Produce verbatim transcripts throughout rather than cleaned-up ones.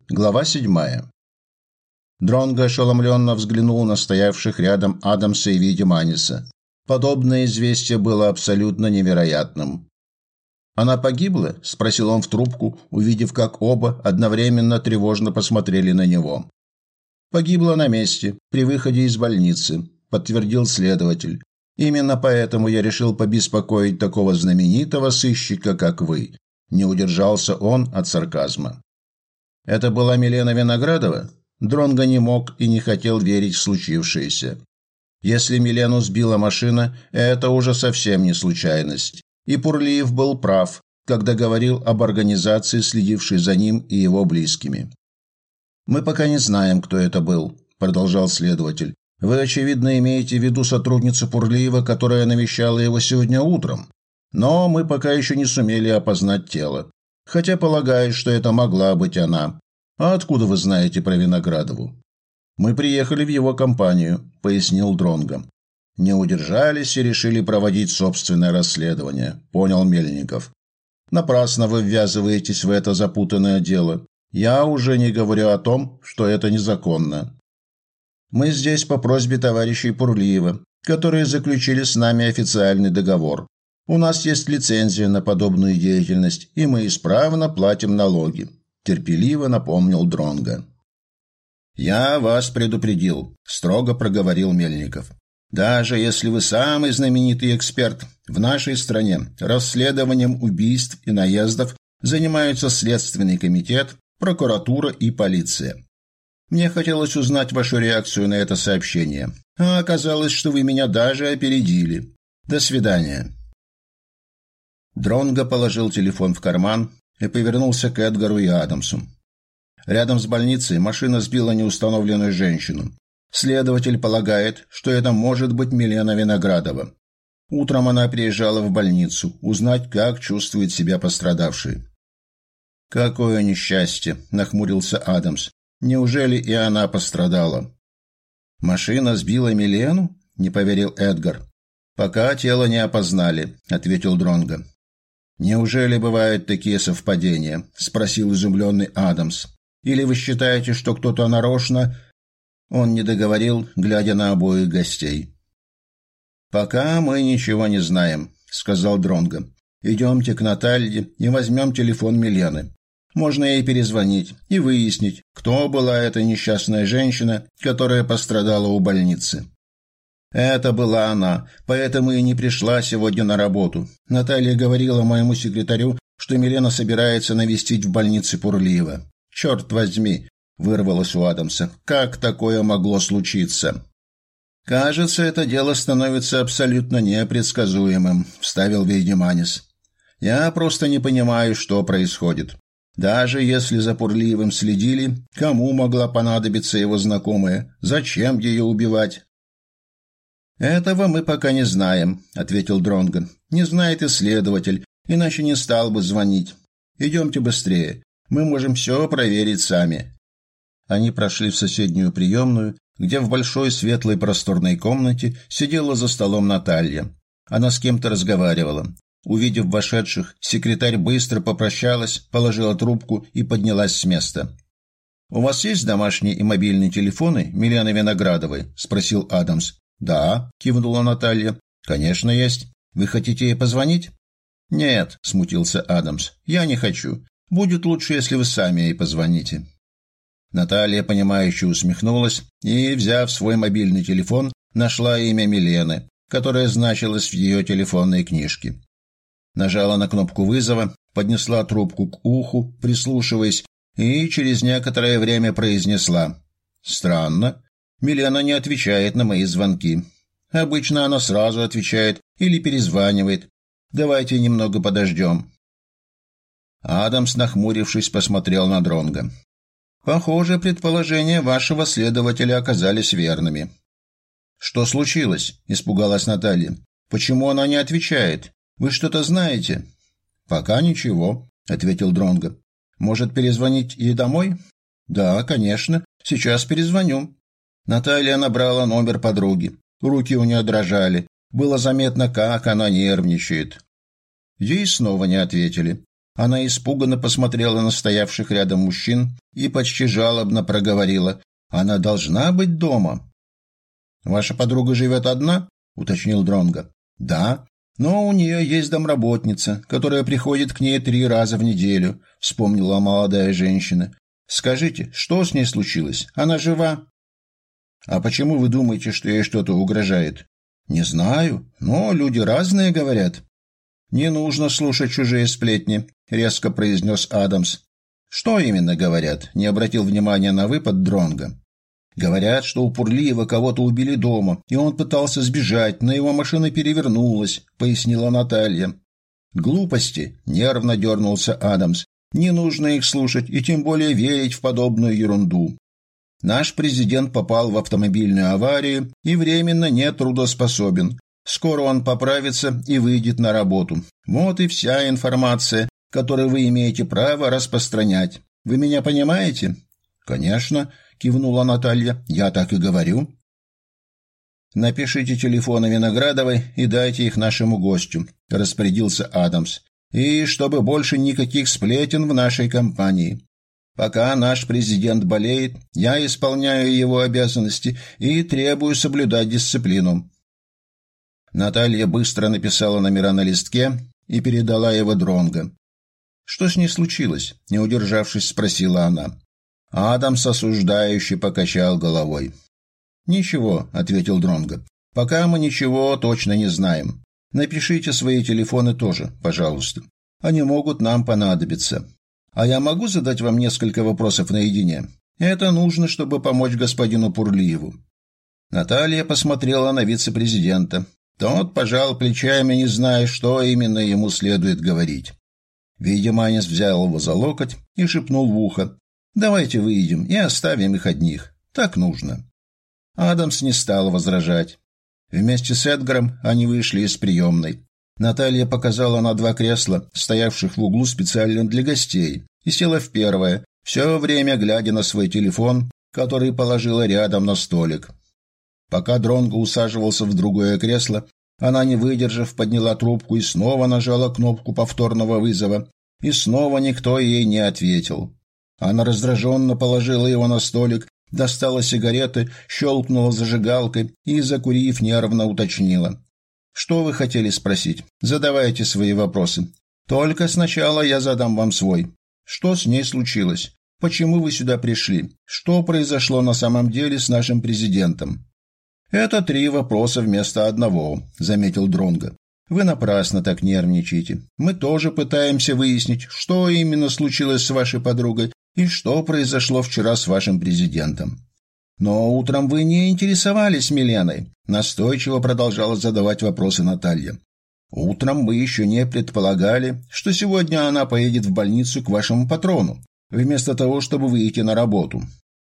Глава седьмая. Дронго ошеломленно взглянул на стоявших рядом Адамса и Видиманиса. Подобное известие было абсолютно невероятным. «Она погибла?» – спросил он в трубку, увидев, как оба одновременно тревожно посмотрели на него. «Погибла на месте, при выходе из больницы», – подтвердил следователь. «Именно поэтому я решил побеспокоить такого знаменитого сыщика, как вы». Не удержался он от сарказма. Это была Милена Виноградова? Дронго не мог и не хотел верить в случившееся. Если Милену сбила машина, это уже совсем не случайность. И Пурлиев был прав, когда говорил об организации, следившей за ним и его близкими. «Мы пока не знаем, кто это был», – продолжал следователь. «Вы, очевидно, имеете в виду сотрудницу Пурлиева, которая навещала его сегодня утром. Но мы пока еще не сумели опознать тело. Хотя полагаю, что это могла быть она. А откуда вы знаете про Виноградову?» «Мы приехали в его компанию», – пояснил Дронго. «Не удержались и решили проводить собственное расследование», – понял Мельников. «Напрасно вы ввязываетесь в это запутанное дело. Я уже не говорю о том, что это незаконно. Мы здесь по просьбе товарищей Пурлиева, которые заключили с нами официальный договор. У нас есть лицензия на подобную деятельность, и мы исправно платим налоги», – терпеливо напомнил Дронго. «Я вас предупредил», – строго проговорил Мельников. «Даже если вы самый знаменитый эксперт, в нашей стране расследованием убийств и наездов занимаются Следственный комитет, прокуратура и полиция. Мне хотелось узнать вашу реакцию на это сообщение, а оказалось, что вы меня даже опередили. До свидания». Дронго положил телефон в карман и повернулся к Эдгару и Адамсу. Рядом с больницей машина сбила неустановленную женщину. Следователь полагает, что это может быть Милена Виноградова. Утром она приезжала в больницу узнать, как чувствует себя пострадавший. «Какое несчастье!» – нахмурился Адамс. «Неужели и она пострадала?» «Машина сбила Милену?» – не поверил Эдгар. «Пока тело не опознали», – ответил Дронго. «Неужели бывают такие совпадения?» – спросил изумленный Адамс. «Или вы считаете, что кто-то нарочно...» Он не договорил, глядя на обоих гостей. «Пока мы ничего не знаем», – сказал Дронго. «Идемте к Наталье и возьмем телефон Милены. Можно ей перезвонить и выяснить, кто была эта несчастная женщина, которая пострадала у больницы». «Это была она, поэтому и не пришла сегодня на работу. Наталья говорила моему секретарю, что Милена собирается навестить в больнице Пурлиева. Черт возьми!» – вырвалось у Адамса. «Как такое могло случиться?» «Кажется, это дело становится абсолютно непредсказуемым», – вставил Видиманис. «Я просто не понимаю, что происходит. Даже если за Пурлиевым следили, кому могла понадобиться его знакомая? Зачем ее убивать?» «Этого мы пока не знаем», – ответил Дронго. «Не знает и следователь, иначе не стал бы звонить. Идемте быстрее, мы можем все проверить сами». Они прошли в соседнюю приемную, где в большой светлой просторной комнате сидела за столом Наталья. Она с кем-то разговаривала. Увидев вошедших, секретарь быстро попрощалась, положила трубку и поднялась с места. «У вас есть домашние и мобильные телефоны Милены Виноградовой?» – спросил Адамс. «Да», – кивнула Наталья. «Конечно, есть. Вы хотите ей позвонить?» «Нет», – смутился Адамс. «Я не хочу. Будет лучше, если вы сами ей позвоните». Наталья, понимающе усмехнулась и, взяв свой мобильный телефон, нашла имя Милены, которое значилось в ее телефонной книжке. Нажала на кнопку вызова, поднесла трубку к уху, прислушиваясь, и через некоторое время произнесла: «Странно. Милена не отвечает на мои звонки. Обычно она сразу отвечает или перезванивает. Давайте немного подождем». Адамс, нахмурившись, посмотрел на Дронго. «Похоже, предположения вашего следователя оказались верными». «Что случилось?» – испугалась Наталья. «Почему она не отвечает? Вы что-то знаете?» «Пока ничего», – ответил Дронго. «Может, перезвонить ей домой?» «Да, конечно. Сейчас перезвоню». Наталья набрала номер подруги. Руки у нее дрожали. Было заметно, как она нервничает. Ей снова не ответили. Она испуганно посмотрела на стоявших рядом мужчин и почти жалобно проговорила: «Она должна быть дома». «Ваша подруга живет одна?» — уточнил Дронго. «Да, но у нее есть домработница, которая приходит к ней три раза в неделю», — вспомнила молодая женщина. «Скажите, что с ней случилось? Она жива?» «А почему вы думаете, что ей что-то угрожает?» «Не знаю, но люди разные говорят». «Не нужно слушать чужие сплетни», — резко произнес Адамс. «Что именно говорят?» — не обратил внимания на выпад Дронго. «Говорят, что у Пурлиева кого-то убили дома, и он пытался сбежать, но его машина перевернулась», — пояснила Наталья. «Глупости», — нервно дернулся Адамс. «Не нужно их слушать и тем более верить в подобную ерунду. Наш президент попал в автомобильную аварию и временно не трудоспособен. Скоро он поправится и выйдет на работу. Вот и вся информация, которую вы имеете право распространять. Вы меня понимаете?» «Конечно», — кивнула Наталья, — «я так и говорю». «Напишите телефоны Виноградовой и дайте их нашему гостю», — распорядился Адамс. «И чтобы больше никаких сплетен в нашей компании. Пока наш президент болеет, я исполняю его обязанности и требую соблюдать дисциплину». Наталья быстро написала номера на листке и передала его Дронго. «Что с ней случилось?» — не удержавшись, спросила она. Адамс осуждающе покачал головой. «Ничего», — ответил Дронго. «Пока мы ничего точно не знаем. Напишите свои телефоны тоже, пожалуйста. Они могут нам понадобиться. А я могу задать вам несколько вопросов наедине? Это нужно, чтобы помочь господину Пурлиеву». Наталья посмотрела на вице-президента. Тот пожал плечами, не зная, что именно ему следует говорить. Видиманис взял его за локоть и шепнул в ухо: «Давайте выйдем и оставим их одних. Так нужно». Адамс не стал возражать. Вместе с Эдгаром они вышли из приемной. Наталья показала на два кресла, стоявших в углу специально для гостей, и села в первое, все время глядя на свой телефон, который положила рядом на столик. Пока Дронго усаживался в другое кресло, она, не выдержав, подняла трубку и снова нажала кнопку повторного вызова, и снова никто ей не ответил. Она раздраженно положила его на столик, достала сигареты, щелкнула зажигалкой и, закурив, нервно уточнила: «Что вы хотели спросить? Задавайте свои вопросы. Только сначала я задам вам свой. Что с ней случилось? Почему вы сюда пришли? Что произошло на самом деле с нашим президентом?» «Это три вопроса вместо одного», — заметил Дронго. «Вы напрасно так нервничаете. Мы тоже пытаемся выяснить, что именно случилось с вашей подругой и что произошло вчера с вашим президентом». «Но утром вы не интересовались Миленой», — настойчиво продолжала задавать вопросы Наталья. «Утром мы еще не предполагали, что сегодня она поедет в больницу к вашему патрону, вместо того, чтобы выйти на работу».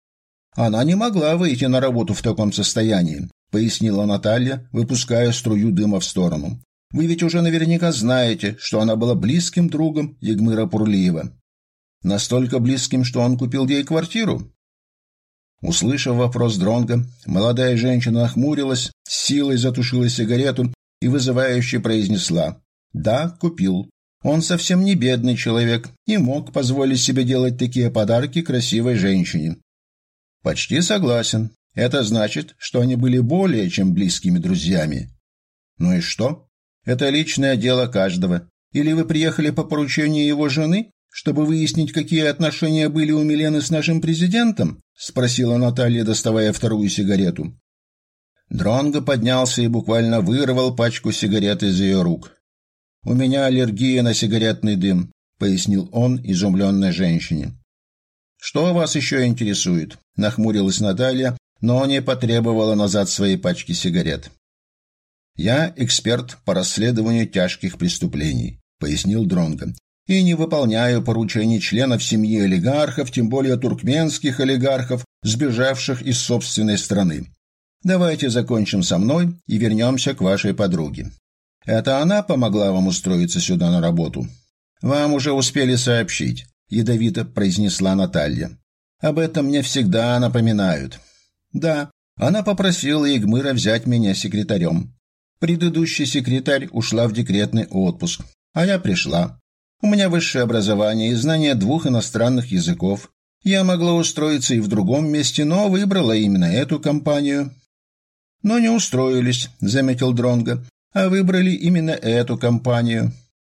«Она не могла выйти на работу в таком состоянии», — пояснила Наталья, выпуская струю дыма в сторону. «Вы ведь уже наверняка знаете, что она была близким другом Егмыра Пурлиева. Настолько близким, что он купил ей квартиру». Услышав вопрос Дронго, молодая женщина нахмурилась, с силой затушила сигарету и вызывающе произнесла: «Да, купил. Он совсем не бедный человек и мог позволить себе делать такие подарки красивой женщине». «Почти согласен. Это значит, что они были более чем близкими друзьями». «Ну и что? Это личное дело каждого. Или вы приехали по поручению его жены, чтобы выяснить, какие отношения были у Милены с нашим президентом?» — спросила Наталья, доставая вторую сигарету. Дронго поднялся и буквально вырвал пачку сигарет из ее рук. «У меня аллергия на сигаретный дым», — пояснил он изумленной женщине. «Что вас еще интересует?» — нахмурилась Наталья, но не потребовала назад своей пачки сигарет. «Я эксперт по расследованию тяжких преступлений», — пояснил Дронго, «и не выполняю поручений членов семьи олигархов, тем более туркменских олигархов, сбежавших из собственной страны. Давайте закончим со мной и вернемся к вашей подруге. Это она помогла вам устроиться сюда на работу?» «Вам уже успели сообщить», — ядовито произнесла Наталья. «Об этом мне всегда напоминают». «Да, она попросила Егмыра взять меня секретарем. Предыдущий секретарь ушла в декретный отпуск, а я пришла. У меня высшее образование и знание двух иностранных языков. Я могла устроиться и в другом месте, но выбрала именно эту компанию». «Но не устроились», — заметил Дронго, — «а выбрали именно эту компанию».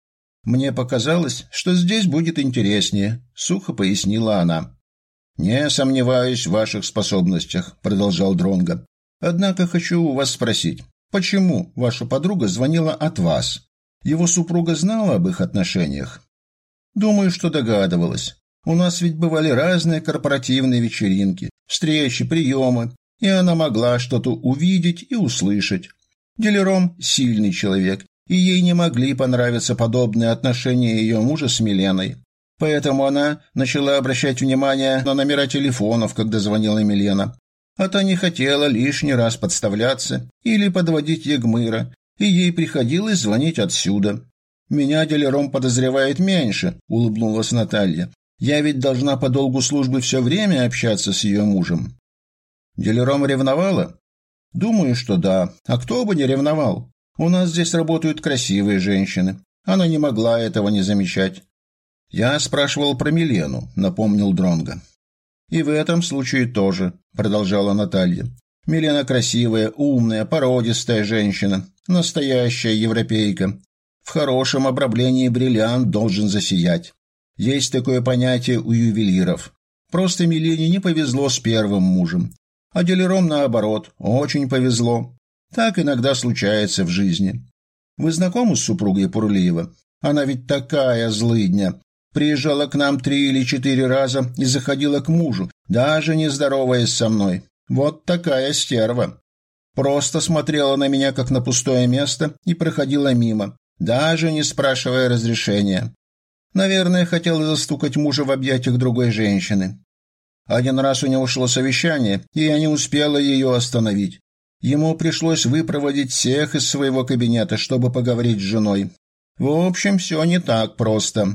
«Мне показалось, что здесь будет интереснее», — сухо пояснила она. «Не сомневаюсь в ваших способностях», — продолжал Дронго. «Однако хочу у вас спросить, почему ваша подруга звонила от вас? Его супруга знала об их отношениях?» «Думаю, что догадывалась. У нас ведь бывали разные корпоративные вечеринки, встречи, приемы, и она могла что-то увидеть и услышать. Делером – сильный человек, и ей не могли понравиться подобные отношения ее мужа с Миленой. Поэтому она начала обращать внимание на номера телефонов, когда звонила Милена. А та не хотела лишний раз подставляться или подводить Егмыра, и ей приходилось звонить отсюда. «Меня Делером подозревает меньше», – улыбнулась Наталья. «Я ведь должна по долгу службы все время общаться с ее мужем». «Делером ревновала?» «Думаю, что да. А кто бы не ревновал? У нас здесь работают красивые женщины. Она не могла этого не замечать». «Я спрашивал про Милену», — напомнил Дронго. «И в этом случае тоже», — продолжала Наталья. «Милена красивая, умная, породистая женщина, настоящая европейка. В хорошем обрамлении бриллиант должен засиять. Есть такое понятие у ювелиров. Просто Милене не повезло с первым мужем. А Делером, наоборот, очень повезло. Так иногда случается в жизни. Вы знакомы с супругой Пурлиева? Она ведь такая злыдня. Приезжала к нам три или четыре раза и заходила к мужу, даже не здороваясь со мной. Вот такая стерва. Просто смотрела на меня, как на пустое место, и проходила мимо, даже не спрашивая разрешения. Наверное, хотела застукать мужа в объятиях другой женщины. Один раз у него шло совещание, и я не успела ее остановить. Ему пришлось выпроводить всех из своего кабинета, чтобы поговорить с женой. В общем, все не так просто.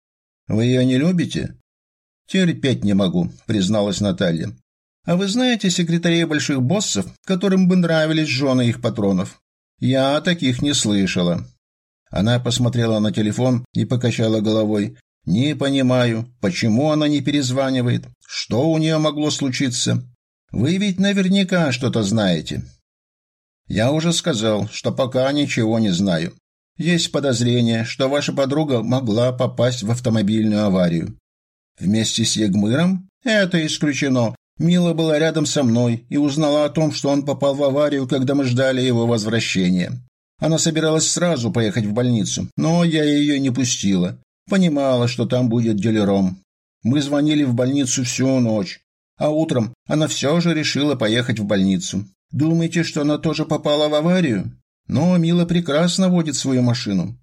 «Вы ее не любите?» «Терпеть не могу», — призналась Наталья. «А вы знаете секретарей больших боссов, которым бы нравились жены их патронов? Я таких не слышала». Она посмотрела на телефон и покачала головой. «Не понимаю, почему она не перезванивает? Что у нее могло случиться? Вы ведь наверняка что-то знаете». «Я уже сказал, что пока ничего не знаю. Есть подозрение, что ваша подруга могла попасть в автомобильную аварию». «Вместе с Егмыром? Это исключено. Мила была рядом со мной и узнала о том, что он попал в аварию, когда мы ждали его возвращения. Она собиралась сразу поехать в больницу, но я ее не пустила. Понимала, что там будет Делером. Мы звонили в больницу всю ночь, а утром она все же решила поехать в больницу. Думаете, что она тоже попала в аварию? Но Мила прекрасно водит свою машину».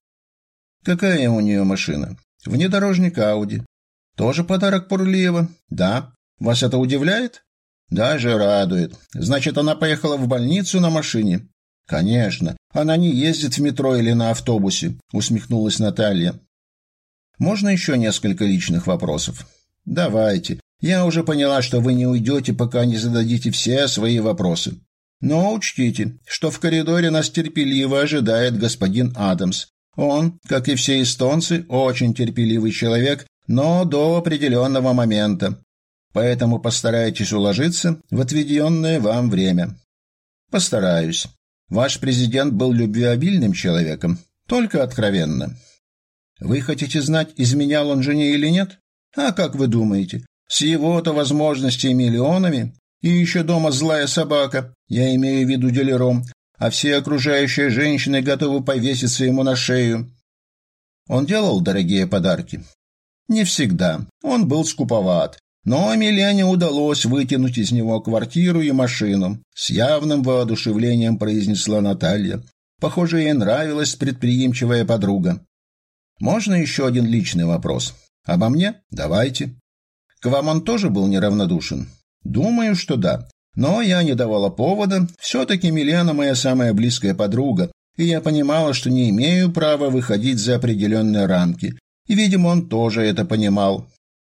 «Какая у нее машина?» «Внедорожник Ауди». «Тоже подарок Пурлиева?» «Да». «Вас это удивляет?» «Даже радует. Значит, она поехала в больницу на машине?» «Конечно. Она не ездит в метро или на автобусе», — усмехнулась Наталья. «Можно еще несколько личных вопросов?» «Давайте. Я уже поняла, что вы не уйдете, пока не зададите все свои вопросы. Но учтите, что в коридоре нас терпеливо ожидает господин Адамс. Он, как и все эстонцы, очень терпеливый человек, но до определенного момента. Поэтому постарайтесь уложиться в отведенное вам время». «Постараюсь. Ваш президент был любвеобильным человеком, только откровенно». «Вы хотите знать, изменял он жене или нет? А как вы думаете, с его-то возможностями и миллионами, и еще дома злая собака, я имею в виду Делером, а все окружающие женщины готовы повеситься ему на шею?» «Он делал дорогие подарки?» «Не всегда. Он был скуповат. Но Милене удалось вытянуть из него квартиру и машину», — с явным воодушевлением произнесла Наталья. Похоже, ей нравилась предприимчивая подруга. «Можно еще один личный вопрос? Обо мне? Давайте». «К вам он тоже был неравнодушен?» «Думаю, что да. Но я не давала повода. Все-таки Милена моя самая близкая подруга, и я понимала, что не имею права выходить за определенные рамки. И, видимо, он тоже это понимал.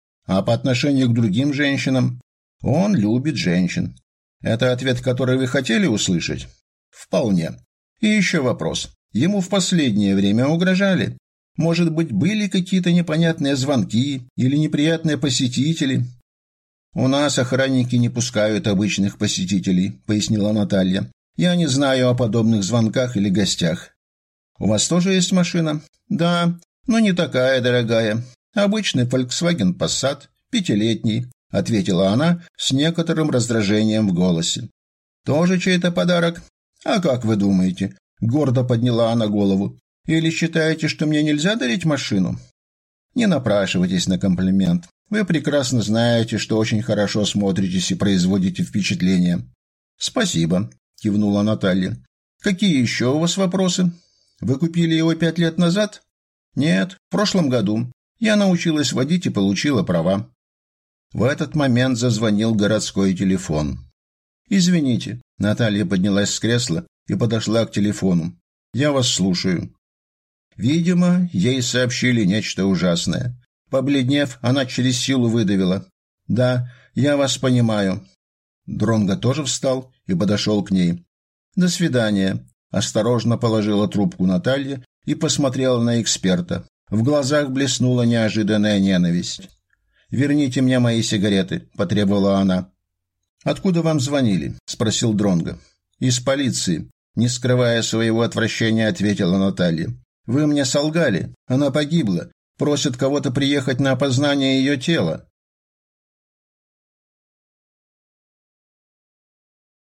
А по отношению к другим женщинам? Он любит женщин. Это ответ, который вы хотели услышать?» «Вполне. И еще вопрос. Ему в последнее время угрожали? Может быть, были какие-то непонятные звонки или неприятные посетители?» «У нас охранники не пускают обычных посетителей», — пояснила Наталья. «Я не знаю о подобных звонках или гостях». «У вас тоже есть машина?» «Да, но не такая дорогая. Обычный Volkswagen Passat, пятилетний», — ответила она с некоторым раздражением в голосе. «Тоже чей-то подарок? А как вы думаете?» — гордо подняла она голову. «Или считаете, что мне нельзя дарить машину?» «Не напрашивайтесь на комплимент. Вы прекрасно знаете, что очень хорошо смотритесь и производите впечатление». «Спасибо», — кивнула Наталья. «Какие еще у вас вопросы? Вы купили его пять лет назад?» «Нет, в прошлом году. Я научилась водить и получила права». В этот момент зазвонил городской телефон. «Извините», — Наталья поднялась с кресла и подошла к телефону. «Я вас слушаю». Видимо, ей сообщили нечто ужасное. Побледнев, она через силу выдавила: «Да, я вас понимаю». Дронго тоже встал и подошел к ней. «До свидания», — осторожно положила трубку Наталья и посмотрела на эксперта. В глазах блеснула неожиданная ненависть. «Верните мне мои сигареты», — потребовала она. «Откуда вам звонили?» — спросил Дронго. «Из полиции», — не скрывая своего отвращения, ответила Наталья. «Вы мне солгали. Она погибла. Просят кого-то приехать на опознание ее тела».